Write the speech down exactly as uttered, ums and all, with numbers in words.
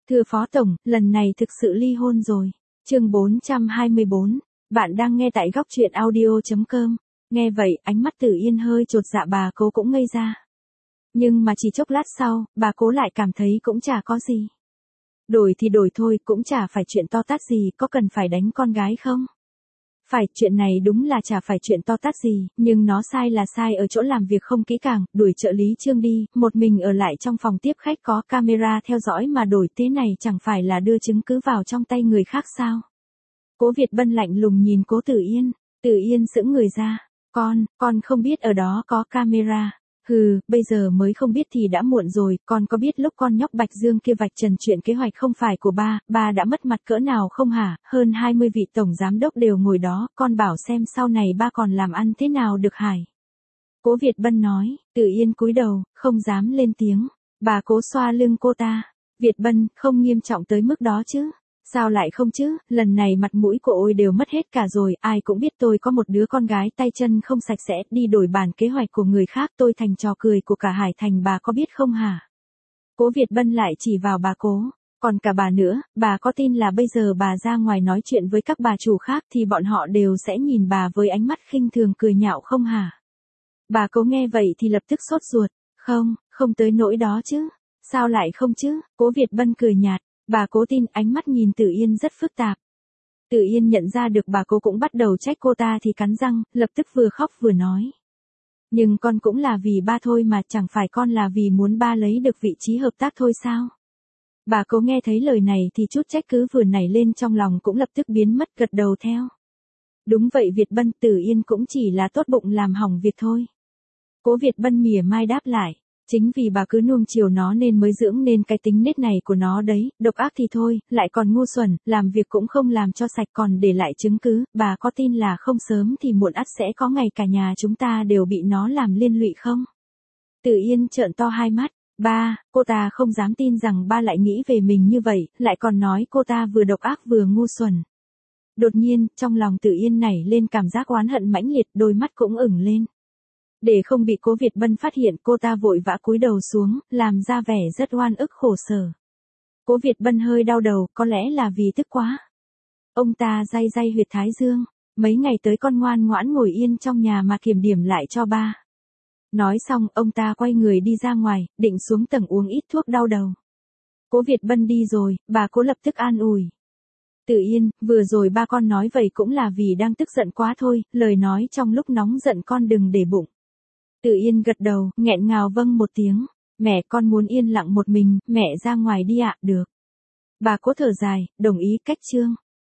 Thưa Phó Tổng, lần này thực sự ly hôn rồi. Chương bốn trăm hai mươi bốn. Bạn đang nghe tại góc truyện audio chấm com. Nghe vậy, ánh mắt Tử Yên hơi chột dạ, bà Cố cũng ngây ra. Nhưng mà chỉ chốc lát sau, bà Cố lại cảm thấy cũng chả có gì. Đổi thì đổi thôi, cũng chả phải chuyện to tát gì, có cần phải đánh con gái không? Phải, chuyện này đúng là chả phải chuyện to tát gì, nhưng nó sai là sai ở chỗ làm việc không kỹ càng, đuổi trợ lý Trương đi, một mình ở lại trong phòng tiếp khách có camera theo dõi mà đổi thế này chẳng phải là đưa chứng cứ vào trong tay người khác sao? Cố Việt Bân lạnh lùng nhìn Cố Tử Yên, Tử Yên sững người ra, con, con không biết ở đó có camera. Hừ, bây giờ mới không biết thì đã muộn rồi, con có biết lúc con nhóc Bạch Dương kia vạch trần chuyện kế hoạch không phải của ba, ba đã mất mặt cỡ nào không hả? Hơn hai mươi vị tổng giám đốc đều ngồi đó, con bảo xem sau này ba còn làm ăn thế nào được hài. Cố Việt Bân nói, Tử Yên cúi đầu, không dám lên tiếng, bà Cố xoa lưng cô ta, Việt Bân, không nghiêm trọng tới mức đó chứ. Sao lại không chứ, lần này mặt mũi của ôi đều mất hết cả rồi, ai cũng biết tôi có một đứa con gái tay chân không sạch sẽ, đi đổi bản kế hoạch của người khác, tôi thành trò cười của cả Hải Thành, bà có biết không hả? Cố Việt Bân lại chỉ vào bà Cố, còn cả bà nữa, bà có tin là bây giờ bà ra ngoài nói chuyện với các bà chủ khác thì bọn họ đều sẽ nhìn bà với ánh mắt khinh thường cười nhạo không hả? Bà Cố nghe vậy thì lập tức sốt ruột, không, không tới nỗi đó chứ, sao lại không chứ, Cố Việt Bân cười nhạt. Bà Cố tin, ánh mắt nhìn Tử Yên rất phức tạp. Tử Yên nhận ra được bà Cố cũng bắt đầu trách cô ta thì cắn răng, lập tức vừa khóc vừa nói. Nhưng con cũng là vì ba thôi mà, chẳng phải con là vì muốn ba lấy được vị trí hợp tác thôi sao? Bà Cố nghe thấy lời này thì chút trách cứ vừa nảy lên trong lòng cũng lập tức biến mất, gật đầu theo. Đúng vậy Việt Bân, Tử Yên cũng chỉ là tốt bụng làm hỏng việc thôi. Cố Việt Bân mỉa mai đáp lại. Chính vì bà cứ nuông chiều nó nên mới dưỡng nên cái tính nết này của nó đấy, độc ác thì thôi, lại còn ngu xuẩn, làm việc cũng không làm cho sạch còn để lại chứng cứ, bà có tin là không sớm thì muộn ắt sẽ có ngày cả nhà chúng ta đều bị nó làm liên lụy không? Tử Yên trợn to hai mắt, ba, cô ta không dám tin rằng ba lại nghĩ về mình như vậy, lại còn nói cô ta vừa độc ác vừa ngu xuẩn. Đột nhiên, trong lòng Tử Yên nảy lên cảm giác oán hận mãnh liệt, đôi mắt cũng ửng lên. Để không bị Cố Việt Bân phát hiện, cô ta vội vã cúi đầu xuống, làm ra vẻ rất oan ức khổ sở. Cố Việt Bân hơi đau đầu, có lẽ là vì tức quá. Ông ta day day huyệt thái dương, mấy ngày tới con ngoan ngoãn ngồi yên trong nhà mà kiểm điểm lại cho ba. Nói xong, ông ta quay người đi ra ngoài, định xuống tầng uống ít thuốc đau đầu. Cố Việt Bân đi rồi, bà Cố lập tức an ủi. Tử Yên, vừa rồi ba con nói vậy cũng là vì đang tức giận quá thôi, lời nói trong lúc nóng giận con đừng để bụng. Tử Yên gật đầu, nghẹn ngào vâng một tiếng. Mẹ, con muốn yên lặng một mình, mẹ ra ngoài đi ạ, được. Bà Cố thở dài, đồng ý cách Trương.